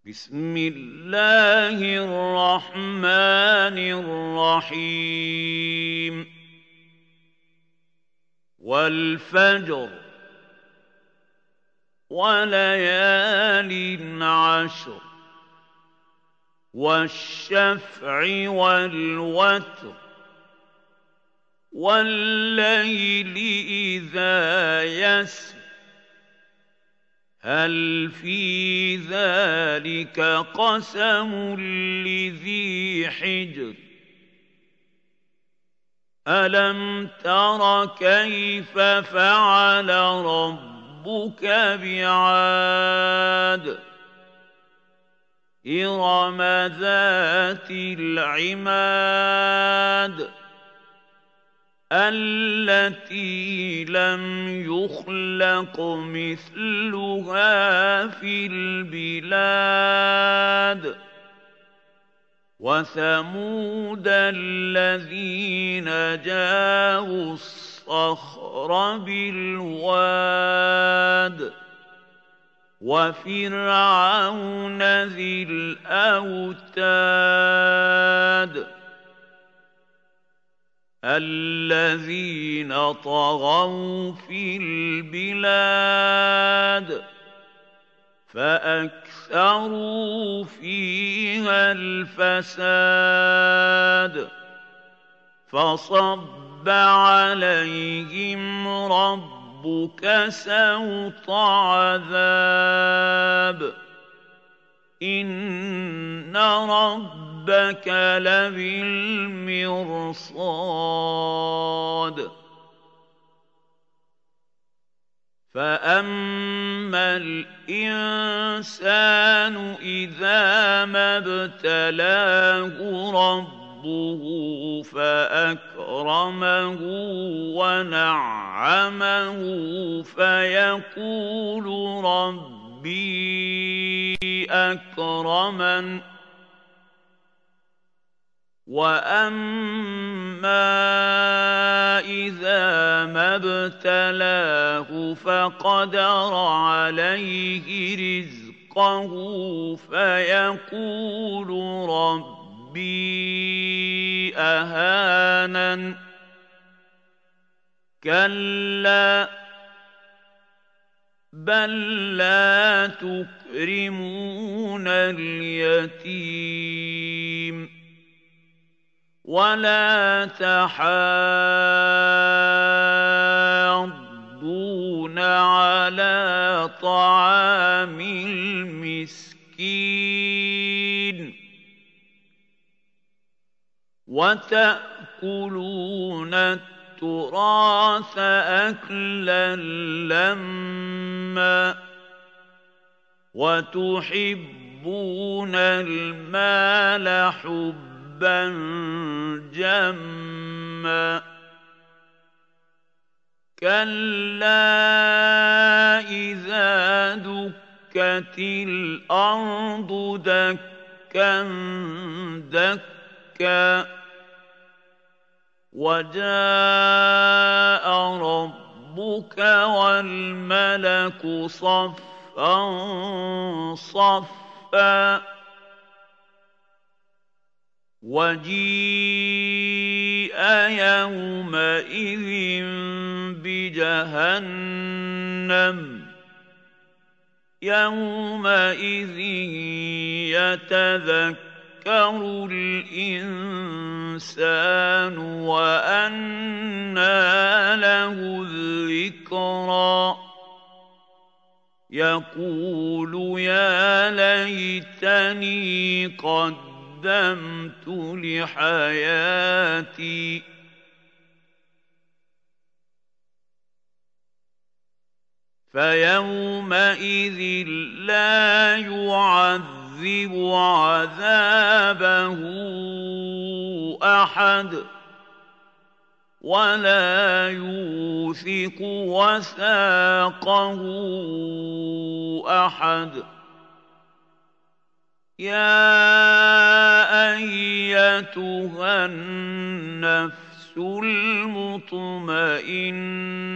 بسم الله الرحمن الرحيم والفجر وليال عشر والشفع والوتر والليل إذا يسر هل في ذلك قسم لذي حجر ألم تر كيف فعل ربك بعاد إرم ذات العماد التي لم يخلق مثلها في البلاد وثمود الذين جابوا الصخر بالواد وفرعون ذي الأوتاد الذين طغوا في البلاد فأكثروا فيها الفساد فصب عليهم ربك سوط عذاب إن ربك لبالمرصاد فأما الإنسان إذا ما ابتلاه ربه فأكرمه ونعمه فيقول ربي أكرمن وأما إذا ما ابتلاه فقدر عليه رزقه فيقول ربي أهانن كلا بل لا تكرمون اليتيم ولا تحاضون على طعام المسكين وتأكلون التراث أكلا لما وتحبون المال حبا جما كلا إذا دكت الأرض دكا دكا وجاء ربك والملك صفا صفا وجيء يومئذ بجهنم يومئذ يتذكر الإنسان وأنى له الذكرى يقول يا ليتني قدمت لحياتي فيومئذ لا يعذب عذابه أحد ولا يوثق وثاقه أحد يا أيتها النفس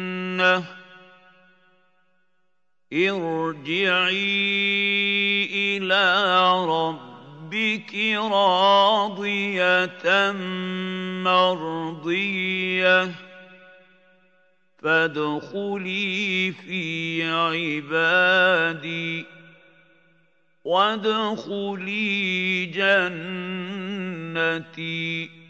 المطمئنة ارجعي إِلَىٰ رَبِّكِ رَاضِيَةً مَّرْضِيَّةً فَادْخُلِي فِي عِبَادِي وَادْخُلِي جَنَّتِي